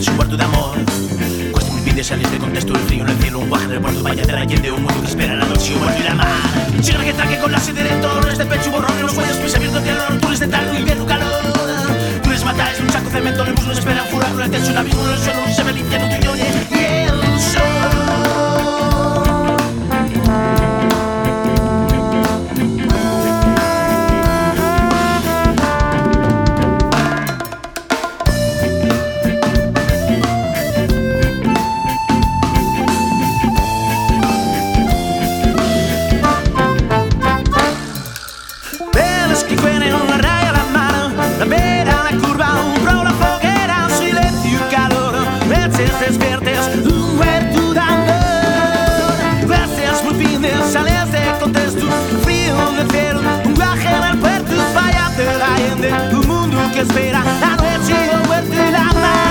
su cuarto de amor. Cuesta me impide salir de contexto, el frío en el cielo, un guaje en el puerto, vaya tela de un mundo que espera la noche y un muerto y la mar. Sigue que traque con la sed de torres de pecho, borrón en los cuellos, pies abiertos de olor, tú eres de talco, invierno, calor. Tú eres mata, es un saco cemento, el muslo espera un furacán, el techo, un abismo en el suelo, se ve limpiando tu yoye y el sol. Despiertes un huerto de amor. Gracias por fin de sales de contexto, frío del cielo, un viaje en el puerto, vaya de la gente, un mundo que espera la noche y el huerto y la mar.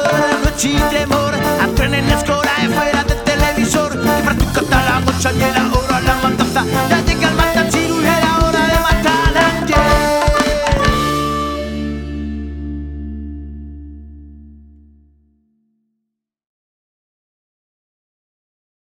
Temor, a tren en la escuela y fuera del televisor, que para tu catalago la